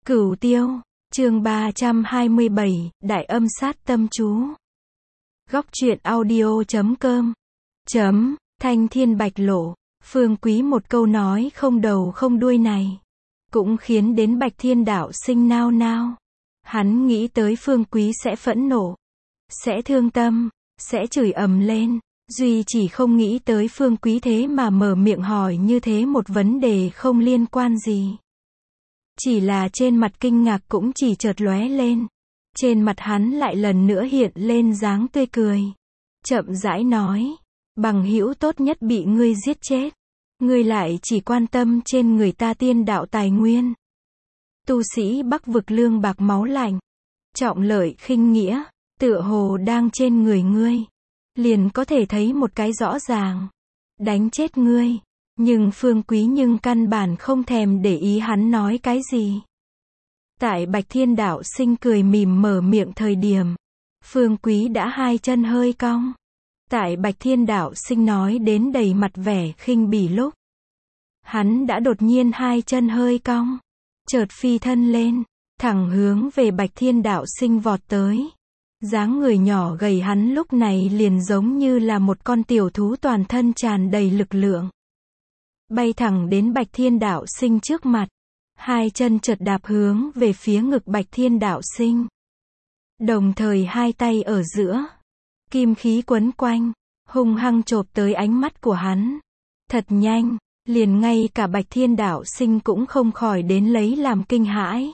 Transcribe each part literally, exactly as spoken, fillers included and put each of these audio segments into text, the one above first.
Cửu Tiêu, chương ba trăm hai mươi bảy, Đại âm sát tâm chú. Góc truyện audio chấm com. Chấm, Thanh Thiên Bạch Lộ, Phương Quý một câu nói không đầu không đuôi này, cũng khiến đến Bạch Thiên đạo sinh nao nao. Hắn nghĩ tới Phương Quý sẽ phẫn nộ, sẽ thương tâm, sẽ chửi ầm lên. Duy chỉ không nghĩ tới Phương Quý thế mà mở miệng hỏi như thế một vấn đề không liên quan gì. Chỉ là trên mặt kinh ngạc cũng chỉ chợt lóe lên. Trên mặt hắn lại lần nữa hiện lên dáng tươi cười. Chậm rãi nói, bằng hữu tốt nhất bị ngươi giết chết. Ngươi lại chỉ quan tâm trên người ta tiên đạo tài nguyên. Tu sĩ Bắc vực lương bạc máu lạnh, trọng lợi khinh nghĩa, tựa hồ đang trên người ngươi. Liền có thể thấy một cái rõ ràng. Đánh chết ngươi. Nhưng Phương Quý nhưng căn bản không thèm để ý hắn nói cái gì. Tại Bạch Thiên đạo sinh cười mỉm mở miệng thời điểm, Phương Quý đã hai chân hơi cong. Tại Bạch Thiên đạo sinh nói đến đầy mặt vẻ khinh bỉ lúc, hắn đã đột nhiên hai chân hơi cong, chợt phi thân lên, thẳng hướng về Bạch Thiên đạo sinh vọt tới. Dáng người nhỏ gầy hắn lúc này liền giống như là một con tiểu thú toàn thân tràn đầy lực lượng. Bay thẳng đến Bạch Thiên đạo sinh trước mặt. Hai chân chợt đạp hướng về phía ngực Bạch Thiên đạo sinh. Đồng thời hai tay ở giữa. Kim khí quấn quanh, hung hăng chộp tới ánh mắt của hắn. Thật nhanh, liền ngay cả Bạch Thiên đạo sinh cũng không khỏi đến lấy làm kinh hãi.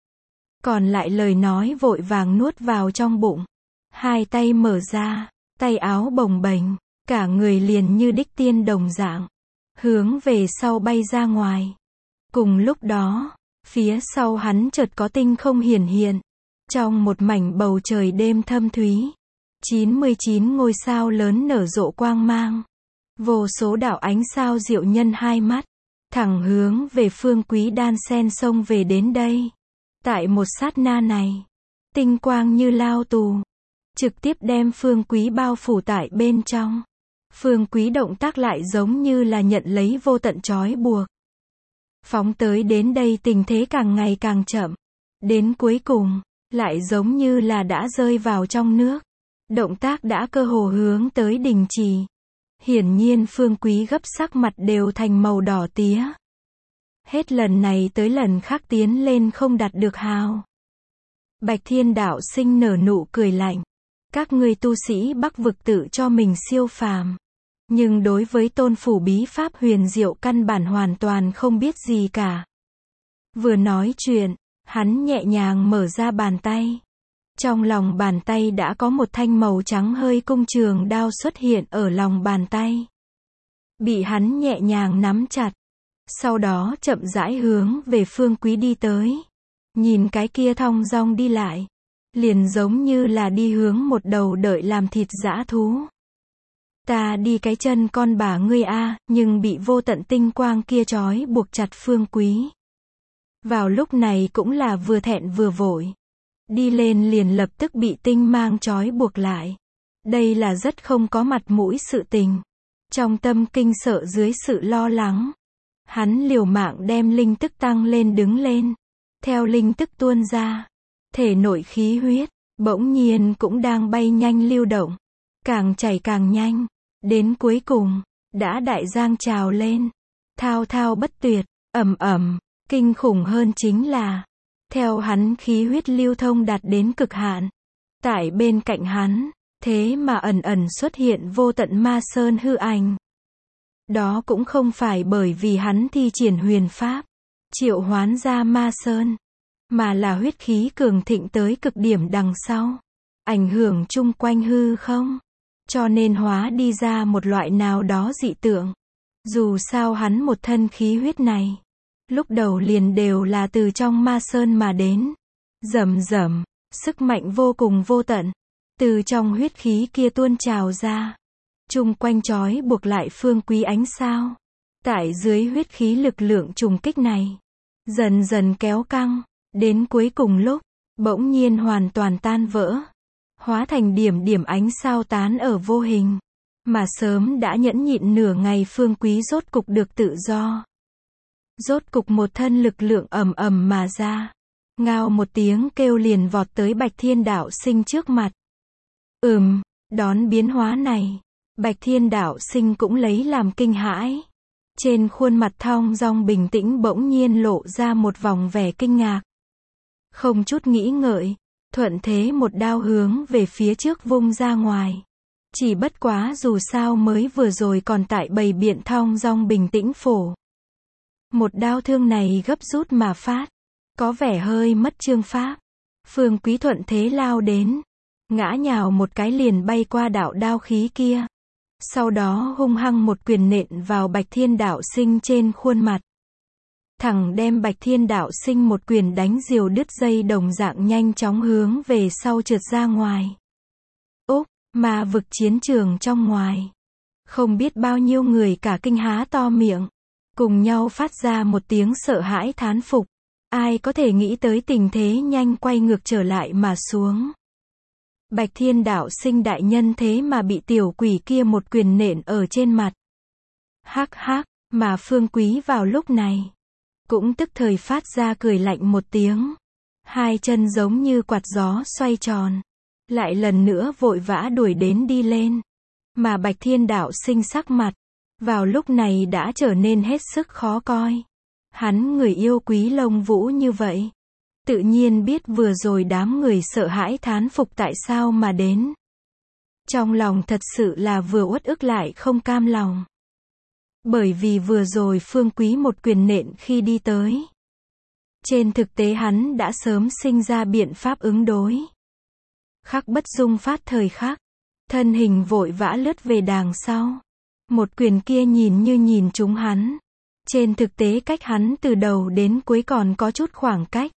Còn lại lời nói vội vàng nuốt vào trong bụng. Hai tay mở ra, tay áo bồng bềnh, cả người liền như đích tiên đồng dạng, hướng về sau bay ra ngoài. Cùng lúc đó, phía sau hắn chợt có tinh không hiển hiện. Trong một mảnh bầu trời đêm thâm thúy, chín mươi chín ngôi sao lớn nở rộ quang mang. Vô số đạo ánh sao diệu nhân hai mắt, thẳng hướng về Phương Quý đan sen xông về đến đây. Tại một sát na này, tinh quang như lao tù, trực tiếp đem Phương Quý bao phủ tại bên trong. Phương Quý động tác lại giống như là nhận lấy vô tận trói buộc. Phóng tới đến đây tình thế càng ngày càng chậm. Đến cuối cùng, lại giống như là đã rơi vào trong nước. Động tác đã cơ hồ hướng tới đình trì. Hiển nhiên Phương Quý gấp sắc mặt đều thành màu đỏ tía. Hết lần này tới lần khác tiến lên không đạt được hào. Bạch Thiên đạo sinh nở nụ cười lạnh. Các ngươi tu sĩ Bắc vực tự cho mình siêu phàm. Nhưng đối với tôn phủ bí pháp huyền diệu căn bản hoàn toàn không biết gì cả. Vừa nói chuyện, hắn nhẹ nhàng mở ra bàn tay. Trong lòng bàn tay đã có một thanh màu trắng hơi cung trường đao xuất hiện ở lòng bàn tay. Bị hắn nhẹ nhàng nắm chặt. Sau đó chậm rãi hướng về Phương Quý đi tới. Nhìn cái kia thong dong đi lại, liền giống như là đi hướng một đầu đợi làm thịt dã thú. Ta đi cái chân con bà ngươi a, nhưng bị vô tận tinh quang kia trói buộc chặt Phương Quý. Vào lúc này cũng là vừa thẹn vừa vội. Đi lên liền lập tức bị tinh mang trói buộc lại. Đây là rất không có mặt mũi sự tình. Trong tâm kinh sợ dưới sự lo lắng, hắn liều mạng đem linh tức tăng lên đứng lên. Theo linh tức tuôn ra, thể nội khí huyết, bỗng nhiên cũng đang bay nhanh lưu động. Càng chảy càng nhanh. Đến cuối cùng, đã đại giang trào lên. Thao thao bất tuyệt, ầm ầm, kinh khủng hơn chính là, theo hắn khí huyết lưu thông đạt đến cực hạn. Tại bên cạnh hắn, thế mà ẩn ẩn xuất hiện vô tận ma sơn hư ảnh. Đó cũng không phải bởi vì hắn thi triển huyền pháp, triệu hoán ra ma sơn, mà là huyết khí cường thịnh tới cực điểm đằng sau, ảnh hưởng chung quanh hư không. Cho nên hóa đi ra một loại nào đó dị tượng. Dù sao hắn một thân khí huyết này, lúc đầu liền đều là từ trong ma sơn mà đến. Rầm rầm, sức mạnh vô cùng vô tận, từ trong huyết khí kia tuôn trào ra. Chung quanh trói buộc lại Phương Quý ánh sao. Tại dưới huyết khí lực lượng trùng kích này, dần dần kéo căng, đến cuối cùng lúc, bỗng nhiên hoàn toàn tan vỡ. Hóa thành điểm điểm ánh sao tán ở vô hình. Mà sớm đã nhẫn nhịn nửa ngày Phương Quý rốt cục được tự do. Rốt cục một thân lực lượng ầm ầm mà ra. Ngao một tiếng kêu liền vọt tới Bạch Thiên Đạo Sinh trước mặt. Ừm, đón biến hóa này, Bạch Thiên Đạo Sinh cũng lấy làm kinh hãi. Trên khuôn mặt thong dong bình tĩnh bỗng nhiên lộ ra một vòng vẻ kinh ngạc. Không chút nghĩ ngợi, thuận thế một đao hướng về phía trước vung ra ngoài. Chỉ bất quá dù sao mới vừa rồi còn tại bầy biện thong dong bình tĩnh phổ. Một đao thương này gấp rút mà phát, có vẻ hơi mất chương pháp. Phương Quý thuận thế lao đến, ngã nhào một cái liền bay qua đạo đao khí kia. Sau đó hung hăng một quyền nện vào Bạch Thiên Đạo Sinh trên khuôn mặt. Thẳng đem Bạch Thiên Đạo Sinh một quyền đánh diều đứt dây đồng dạng nhanh chóng hướng về sau trượt ra ngoài. Úc, mà vực chiến trường trong ngoài. Không biết bao nhiêu người cả kinh há to miệng, cùng nhau phát ra một tiếng sợ hãi thán phục. Ai có thể nghĩ tới tình thế nhanh quay ngược trở lại mà xuống. Bạch Thiên Đạo Sinh đại nhân thế mà bị tiểu quỷ kia một quyền nện ở trên mặt. Hắc hắc, mà Phương Quý vào lúc này cũng tức thời phát ra cười lạnh một tiếng. Hai chân giống như quạt gió xoay tròn, lại lần nữa vội vã đuổi đến đi lên. Mà Bạch Thiên Đạo Sinh sắc mặt vào lúc này đã trở nên hết sức khó coi. Hắn người yêu Quý Lông Vũ như vậy, tự nhiên biết vừa rồi đám người sợ hãi thán phục tại sao mà đến. Trong lòng thật sự là vừa uất ức lại không cam lòng. Bởi vì vừa rồi Phương Quý một quyền nện khi đi tới. Trên thực tế hắn đã sớm sinh ra biện pháp ứng đối. Khắc bất dung phát thời khắc, thân hình vội vã lướt về đằng sau. Một quyền kia nhìn như nhìn trúng hắn. Trên thực tế cách hắn từ đầu đến cuối còn có chút khoảng cách.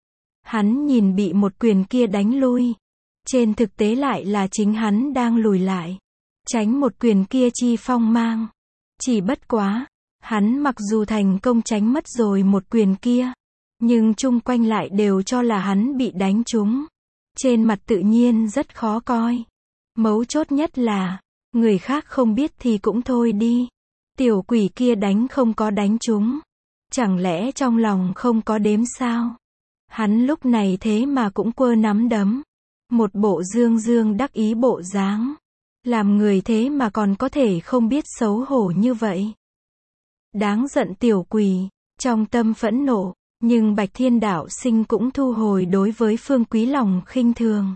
Hắn nhìn bị một quyền kia đánh lui. Trên thực tế lại là chính hắn đang lùi lại. Tránh một quyền kia chi phong mang. Chỉ bất quá, hắn mặc dù thành công tránh mất rồi một quyền kia, nhưng chung quanh lại đều cho là hắn bị đánh trúng. Trên mặt tự nhiên rất khó coi. Mấu chốt nhất là, người khác không biết thì cũng thôi đi. Tiểu quỷ kia đánh không có đánh trúng. Chẳng lẽ trong lòng không có đếm sao? Hắn lúc này thế mà cũng quơ nắm đấm. Một bộ dương dương đắc ý bộ dáng. Làm người thế mà còn có thể không biết xấu hổ như vậy. Đáng giận tiểu quỷ, trong tâm phẫn nộ, nhưng Bạch Thiên Đạo Sinh cũng thu hồi đối với Phương Quý lòng khinh thường.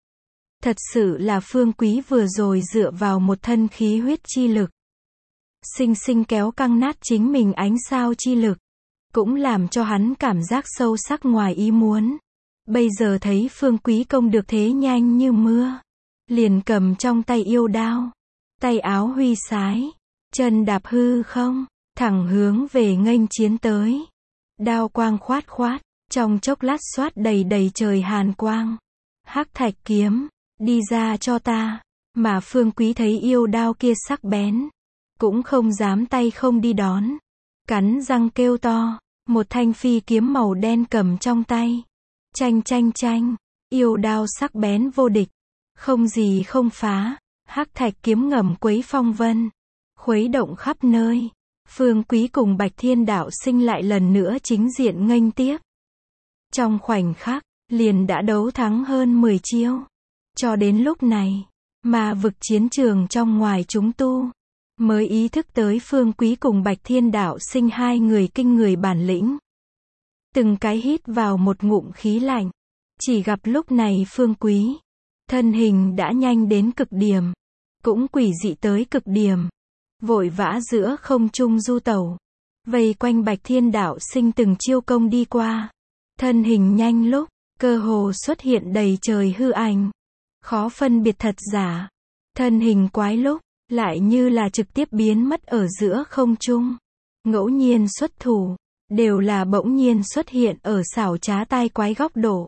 Thật sự là Phương Quý vừa rồi dựa vào một thân khí huyết chi lực. Sinh sinh kéo căng nát chính mình ánh sao chi lực. Cũng làm cho hắn cảm giác sâu sắc ngoài ý muốn. Bây giờ thấy Phương Quý công được thế nhanh như mưa. Liền cầm trong tay yêu đao. Tay áo huy sái. Chân đạp hư không. Thẳng hướng về nghênh chiến tới. Đao quang khoát khoát. Trong chốc lát xoát đầy đầy trời hàn quang. Hắc thạch kiếm. Đi ra cho ta. Mà Phương Quý thấy yêu đao kia sắc bén. Cũng không dám tay không đi đón. Cắn răng kêu to. Một thanh phi kiếm màu đen cầm trong tay. Chanh chanh chanh. Yêu đao sắc bén vô địch. Không gì không phá. Hắc thạch kiếm ngầm quấy phong vân. Khuấy động khắp nơi. Phương Quý cùng Bạch Thiên Đạo Sinh lại lần nữa chính diện nghênh tiếp. Trong khoảnh khắc, liền đã đấu thắng hơn mười chiêu. Cho đến lúc này, mà vực chiến trường trong ngoài chúng tu mới ý thức tới Phương Quý cùng Bạch Thiên Đạo Sinh hai người kinh người bản lĩnh. Từng cái hít vào một ngụm khí lạnh. Chỉ gặp lúc này Phương Quý, thân hình đã nhanh đến cực điểm, cũng quỷ dị tới cực điểm, vội vã giữa không trung du tẩu, vây quanh Bạch Thiên Đạo Sinh từng chiêu công đi qua. Thân hình nhanh lúc, cơ hồ xuất hiện đầy trời hư ảnh, khó phân biệt thật giả. Thân hình quái lúc, lại như là trực tiếp biến mất ở giữa không trung. Ngẫu nhiên xuất thủ, đều là bỗng nhiên xuất hiện ở xảo trá tai quái góc độ.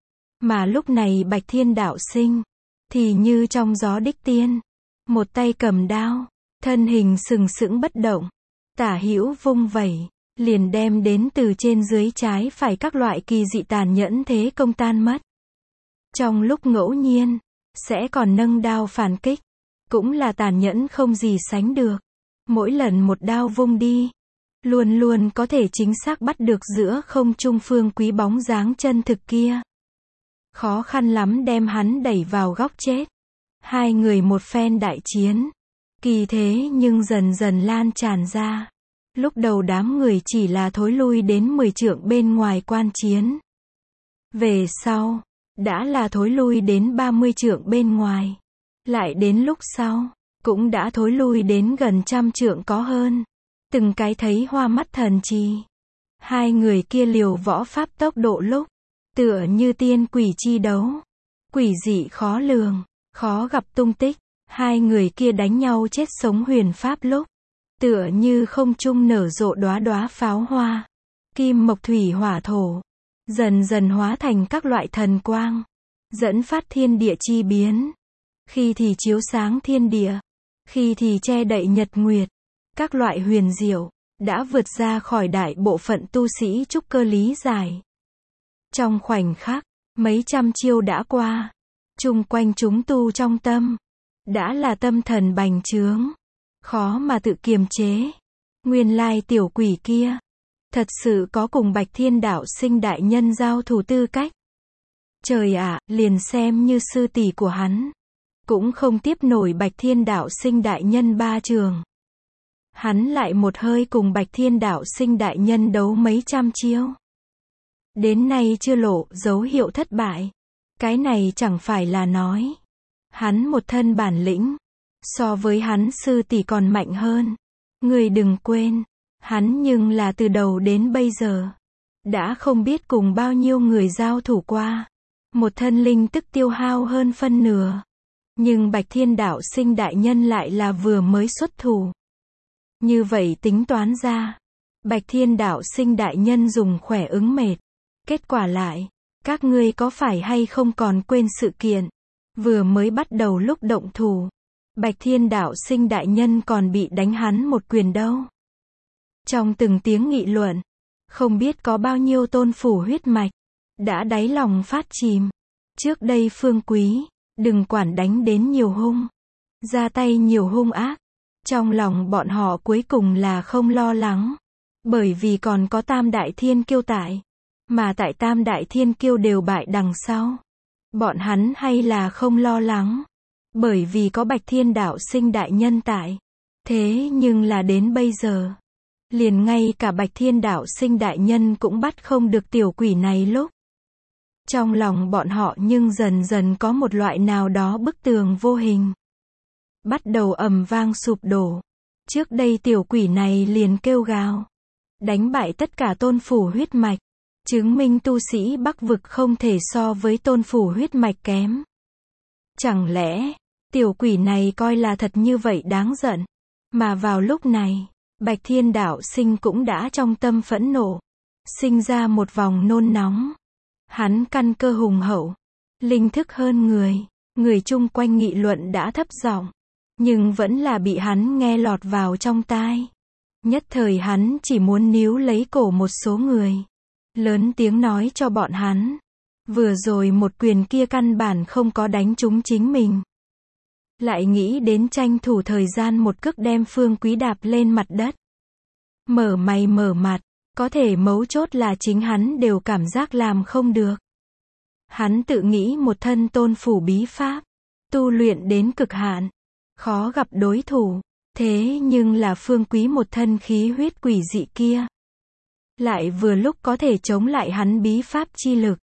Mà lúc này Bạch Thiên Đạo Sinh, thì như trong gió đích tiên. Một tay cầm đao, thân hình sừng sững bất động. Tả hữu vung vẩy, liền đem đến từ trên dưới trái phải các loại kỳ dị tàn nhẫn thế công tan mất. Trong lúc ngẫu nhiên, sẽ còn nâng đao phản kích. Cũng là tàn nhẫn không gì sánh được. Mỗi lần một đao vung đi, luôn luôn có thể chính xác bắt được giữa không trung Phương Quý bóng dáng chân thực kia. Khó khăn lắm đem hắn đẩy vào góc chết. Hai người một phen đại chiến. Kỳ thế nhưng dần dần lan tràn ra. Lúc đầu đám người chỉ là thối lui đến mười trượng bên ngoài quan chiến. Về sau, đã là thối lui đến ba mươi trượng bên ngoài. Lại đến lúc sau, cũng đã thối lui đến gần trăm trượng có hơn. Từng cái thấy hoa mắt thần trì. Hai người kia liều võ pháp tốc độ lúc, tựa như tiên quỷ chi đấu. Quỷ dị khó lường, khó gặp tung tích. Hai người kia đánh nhau chết sống huyền pháp lúc, tựa như không trung nở rộ đóa đóa pháo hoa. Kim mộc thủy hỏa thổ, dần dần hóa thành các loại thần quang, dẫn phát thiên địa chi biến. Khi thì chiếu sáng thiên địa, khi thì che đậy nhật nguyệt. Các loại huyền diệu, đã vượt ra khỏi đại bộ phận tu sĩ trúc cơ lý giải. Trong khoảnh khắc, mấy trăm chiêu đã qua, chung quanh chúng tu trong tâm, đã là tâm thần bành trướng, khó mà tự kiềm chế. Nguyên lai tiểu quỷ kia, thật sự có cùng Bạch Thiên Đạo Sinh đại nhân giao thủ tư cách. Trời ạ, liền xem như sư tỷ của hắn, cũng không tiếp nổi Bạch Thiên Đạo Sinh đại nhân ba trường. Hắn lại một hơi cùng Bạch Thiên Đạo Sinh đại nhân đấu mấy trăm chiêu. Đến nay chưa lộ dấu hiệu thất bại. Cái này chẳng phải là nói hắn một thân bản lĩnh, so với hắn sư tỷ còn mạnh hơn. Người đừng quên, hắn nhưng là từ đầu đến bây giờ, đã không biết cùng bao nhiêu người giao thủ qua. Một thân linh tức tiêu hao hơn phân nửa. Nhưng Bạch Thiên Đạo Sinh đại nhân lại là vừa mới xuất thủ. Như vậy tính toán ra, Bạch Thiên Đạo Sinh đại nhân dùng khỏe ứng mệt. Kết quả lại, các ngươi có phải hay không còn quên sự kiện? Vừa mới bắt đầu lúc động thủ, Bạch Thiên Đạo Sinh đại nhân còn bị đánh hắn một quyền đâu. Trong từng tiếng nghị luận, không biết có bao nhiêu tôn phủ huyết mạch, đã đáy lòng phát chìm. Trước đây Phương Quý, đừng quản đánh đến nhiều hung, ra tay nhiều hung ác. Trong lòng bọn họ cuối cùng là không lo lắng, bởi vì còn có Tam Đại Thiên Kiêu tại, mà tại Tam Đại Thiên Kiêu đều bại đằng sau. Bọn hắn hay là không lo lắng, bởi vì có Bạch Thiên Đạo Sinh đại nhân tại. Thế nhưng là đến bây giờ, liền ngay cả Bạch Thiên Đạo Sinh đại nhân cũng bắt không được tiểu quỷ này lúc. Trong lòng bọn họ nhưng dần dần có một loại nào đó bức tường vô hình, bắt đầu ầm vang sụp đổ. Trước đây tiểu quỷ này liền kêu gào, đánh bại tất cả tôn phủ huyết mạch, chứng minh tu sĩ Bắc vực không thể so với tôn phủ huyết mạch kém. Chẳng lẽ, tiểu quỷ này coi là thật như vậy đáng giận? Mà vào lúc này, Bạch Thiên Đạo Sinh cũng đã trong tâm phẫn nộ, sinh ra một vòng nôn nóng. Hắn căn cơ hùng hậu, linh thức hơn người, người chung quanh nghị luận đã thấp giọng, nhưng vẫn là bị hắn nghe lọt vào trong tai. Nhất thời hắn chỉ muốn níu lấy cổ một số người, lớn tiếng nói cho bọn hắn, vừa rồi một quyền kia căn bản không có đánh trúng chính mình. Lại nghĩ đến tranh thủ thời gian một cước đem Phương Quý đạp lên mặt đất. Mở mày mở mặt, có thể mấu chốt là chính hắn đều cảm giác làm không được. Hắn tự nghĩ một thân tôn phủ bí pháp, tu luyện đến cực hạn, khó gặp đối thủ. Thế nhưng là Phương Quý một thân khí huyết quỷ dị kia, lại vừa lúc có thể chống lại hắn bí pháp chi lực,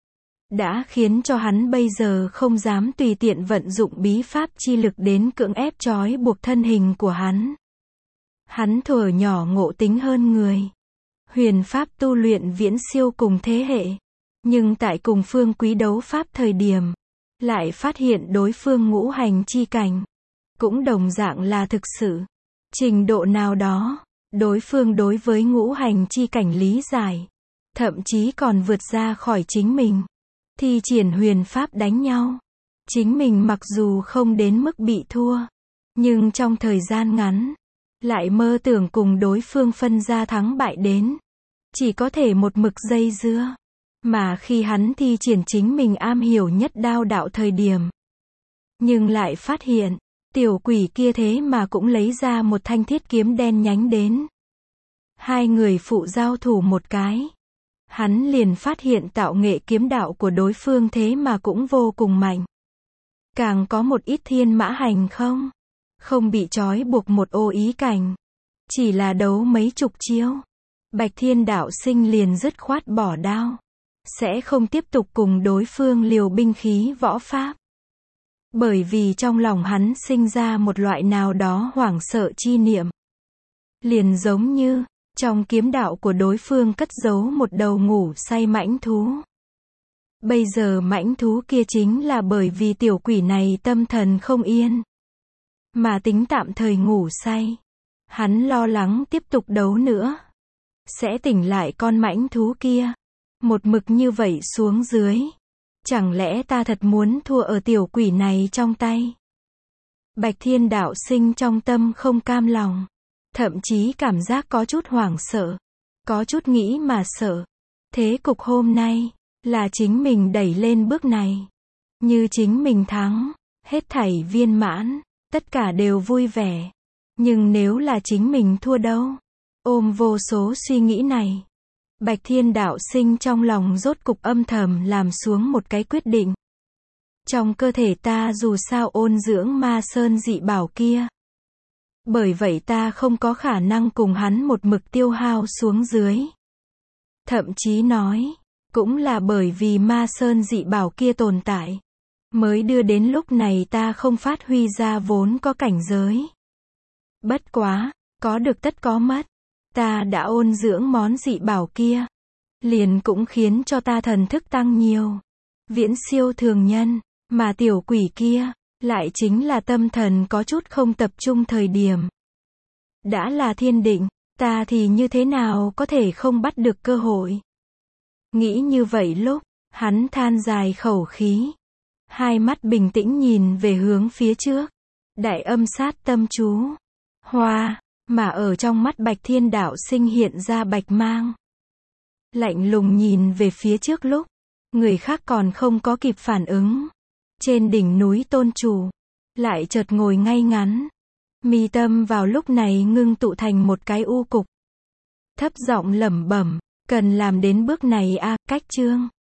đã khiến cho hắn bây giờ không dám tùy tiện vận dụng bí pháp chi lực đến cưỡng ép trói buộc thân hình của hắn. Hắn thuở nhỏ ngộ tính hơn người, huyền pháp tu luyện viễn siêu cùng thế hệ, nhưng tại cùng Phương Quý đấu pháp thời điểm, lại phát hiện đối phương ngũ hành chi cảnh, cũng đồng dạng là thực sự. Trình độ nào đó, đối phương đối với ngũ hành chi cảnh lý giải, thậm chí còn vượt ra khỏi chính mình. Thi triển huyền pháp đánh nhau. Chính mình mặc dù không đến mức bị thua, nhưng trong thời gian ngắn, lại mơ tưởng cùng đối phương phân ra thắng bại đến. Chỉ có thể một mực dây dưa. Mà khi hắn thi triển chính mình am hiểu nhất đao đạo thời điểm, nhưng lại phát hiện, tiểu quỷ kia thế mà cũng lấy ra một thanh thiết kiếm đen nhánh đến. Hai người phụ giao thủ một cái. Hắn liền phát hiện tạo nghệ kiếm đạo của đối phương thế mà cũng vô cùng mạnh. Càng có một ít thiên mã hành không. Không bị trói buộc một ô ý cảnh. Chỉ là đấu mấy chục chiêu. Bạch Thiên đạo sinh liền dứt khoát bỏ đao. Sẽ không tiếp tục cùng đối phương liều binh khí võ pháp. Bởi vì trong lòng hắn sinh ra một loại nào đó hoảng sợ chi niệm. Liền giống như, trong kiếm đạo của đối phương cất giấu một đầu ngủ say mãnh thú. Bây giờ mãnh thú kia chính là bởi vì tiểu quỷ này tâm thần không yên. Mà tính tạm thời ngủ say. Hắn lo lắng tiếp tục đấu nữa. Sẽ tỉnh lại con mãnh thú kia. Một mực như vậy xuống dưới. Chẳng lẽ ta thật muốn thua ở tiểu quỷ này trong tay? Bạch Thiên đạo sinh trong tâm không cam lòng. Thậm chí cảm giác có chút hoảng sợ. Có chút nghĩ mà sợ. Thế cục hôm nay, là chính mình đẩy lên bước này. Như chính mình thắng, hết thảy viên mãn, tất cả đều vui vẻ. Nhưng nếu là chính mình thua đâu? Ôm vô số suy nghĩ này. Bạch Thiên đạo sinh trong lòng rốt cục âm thầm làm xuống một cái quyết định. Trong cơ thể ta dù sao ôn dưỡng ma sơn dị bảo kia. Bởi vậy ta không có khả năng cùng hắn một mực tiêu hao xuống dưới. Thậm chí nói, cũng là bởi vì ma sơn dị bảo kia tồn tại. Mới đưa đến lúc này ta không phát huy ra vốn có cảnh giới. Bất quá, có được tất có mất. Ta đã ôn dưỡng món dị bảo kia. Liền cũng khiến cho ta thần thức tăng nhiều. Viễn siêu thường nhân, mà tiểu quỷ kia, lại chính là tâm thần có chút không tập trung thời điểm. Đã là thiên định, ta thì như thế nào có thể không bắt được cơ hội. Nghĩ như vậy lúc, hắn than dài khẩu khí. Hai mắt bình tĩnh nhìn về hướng phía trước. Đại âm sát tâm chú. Hoa, mà ở trong mắt Bạch Thiên đạo sinh hiện ra bạch mang. Lạnh lùng nhìn về phía trước lúc, người khác còn không có kịp phản ứng. Trên đỉnh núi tôn chủ, lại chợt ngồi ngay ngắn. Mi tâm vào lúc này ngưng tụ thành một cái u cục. Thấp giọng lẩm bẩm, cần làm đến bước này a, cách chương.